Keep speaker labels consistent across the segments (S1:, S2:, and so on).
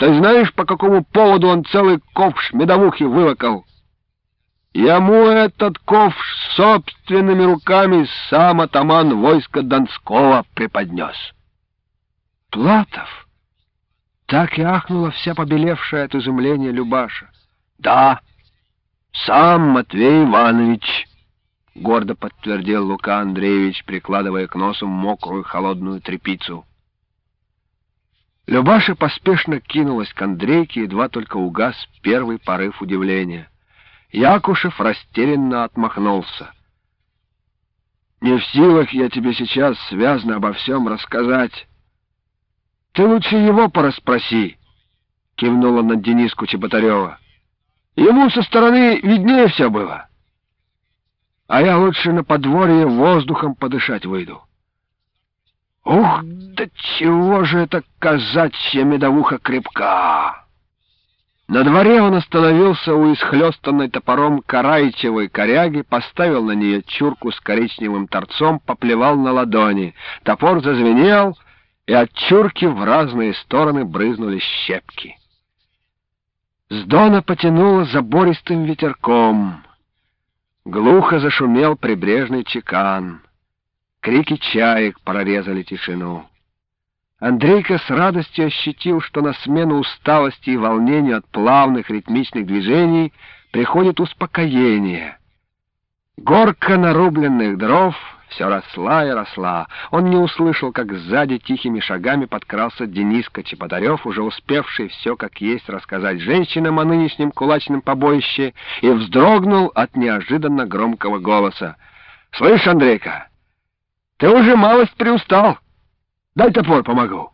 S1: Ты знаешь, по какому поводу он целый ковш медовухи вылокал? Ему этот ковш собственными руками сам атаман войска Донского преподнес.
S2: Платов? Так и ахнула вся побелевшая от изумления Любаша.
S1: Да, сам Матвей Иванович, — гордо подтвердил Лука Андреевич, прикладывая к носу мокрую холодную тряпицу.
S2: Любаша поспешно кинулась к Андрейке, едва только угас первый порыв удивления. Якушев растерянно отмахнулся. «Не в силах я тебе сейчас связно обо всем рассказать. Ты лучше его порасспроси», — кивнула на Дениску Чеботарева. «Ему со стороны виднее все было. А я лучше на подворье воздухом подышать выйду». «Ух, да чего же это казачья медовуха крепка!» На дворе он остановился у исхлёстанной топором караичевой коряги, поставил на нее чурку с коричневым торцом, поплевал на ладони. Топор зазвенел, и от чурки в разные стороны брызнули щепки. С дона потянуло забористым ветерком. Глухо зашумел прибрежный чекан. Крики чаек прорезали тишину. Андрейка с радостью ощутил, что на смену усталости и волнению от плавных ритмичных движений приходит успокоение. Горка нарубленных дров все росла и росла. Он не услышал, как сзади тихими шагами подкрался Дениска Чеботарев, уже успевший все как есть рассказать женщинам о нынешнем кулачном побоище, и вздрогнул от неожиданно громкого голоса. «Слышь, Андрейка, ты уже малость приустал. Дай топор, помогу».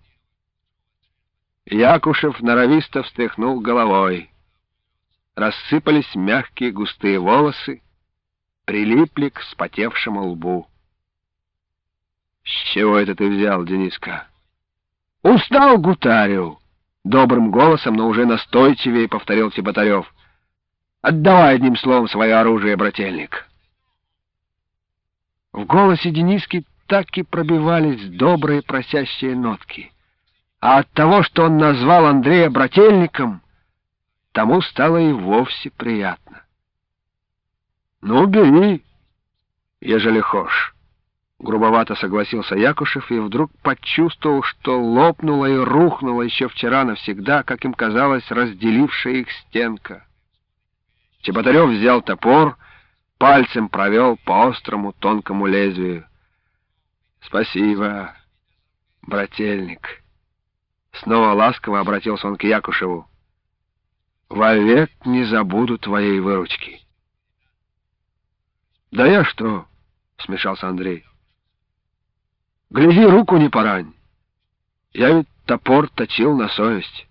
S2: Якушев норовисто встряхнул головой. Рассыпались мягкие густые волосы, прилипли к вспотевшему лбу. «С чего это ты взял, Дениска?» «Устал, гутарю!» — добрым голосом, но уже настойчивее повторил Чеботарев. «Отдавай одним словом свое оружие, брательник». В голосе Дениски так и пробивались добрые просящие нотки. А от того, что он назвал Андрея брательником, тому стало и вовсе приятно. «Ну, бери, ежели хошь», — грубовато согласился Якушев и вдруг почувствовал, что лопнула и рухнула еще вчера навсегда, как им казалось, разделившая их стенка. Чеботарев взял топор, пальцем провел по острому тонкому лезвию. «Спасибо, брательник». Снова ласково обратился он к Якушеву. «Вовек не забуду твоей выручки». «Да я что?» — смешался Андрей. «Гляди, руку не порань. Я ведь топор точил на совесть».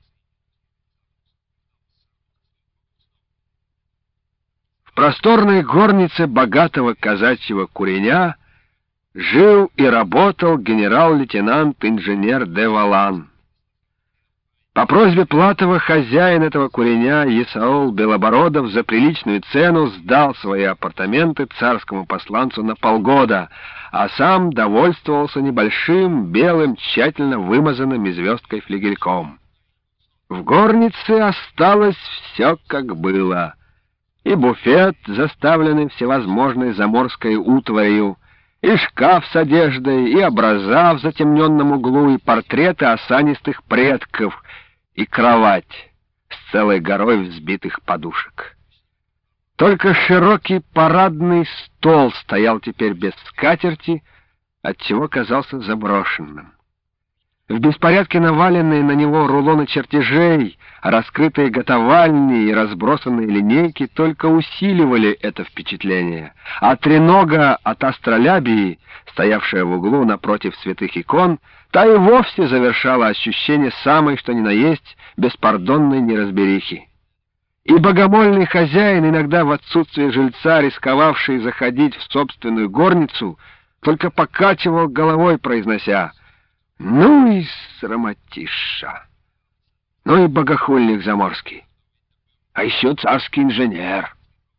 S2: В просторной горнице богатого казачьего куреня жил и работал генерал-лейтенант-инженер де Валан. По просьбе Платова хозяин этого куреня Исаул Белобородов за приличную цену сдал свои апартаменты царскому посланцу на полгода, а сам довольствовался небольшим белым, тщательно вымазанным и звездкой флигельком. В горнице осталось все как было. И буфет, заставленный всевозможной заморской утварью, и шкаф с одеждой, и образа в затемненном углу, и портреты осанистых предков, и кровать с целой горой взбитых подушек. Только широкий парадный стол стоял теперь без скатерти, отчего казался заброшенным. В беспорядке наваленные на него рулоны чертежей, раскрытые готовальни и разбросанные линейки только усиливали это впечатление, а тренога от астролябии, стоявшая в углу напротив святых икон, та и вовсе завершала ощущение самой, что ни на есть, беспардонной неразберихи. И богомольный хозяин, иногда в отсутствие жильца, рисковавший заходить в собственную горницу, только покачивал головой, произнося: «Ну и срамотиша! Ну и богохульник заморский! А еще царский инженер!»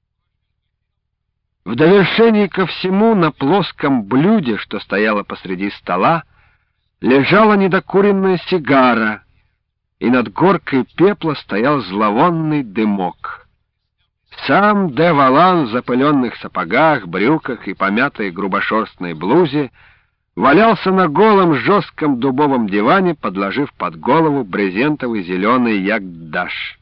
S2: В довершении ко всему на плоском блюде, что стояло посреди стола, лежала недокуренная сигара, и над горкой пепла стоял зловонный дымок. Сам де Валан в запыленных сапогах, брюках и помятой грубошерстной блузе валялся на голом жестком дубовом диване, подложив под голову брезентовый зеленый ягдаш.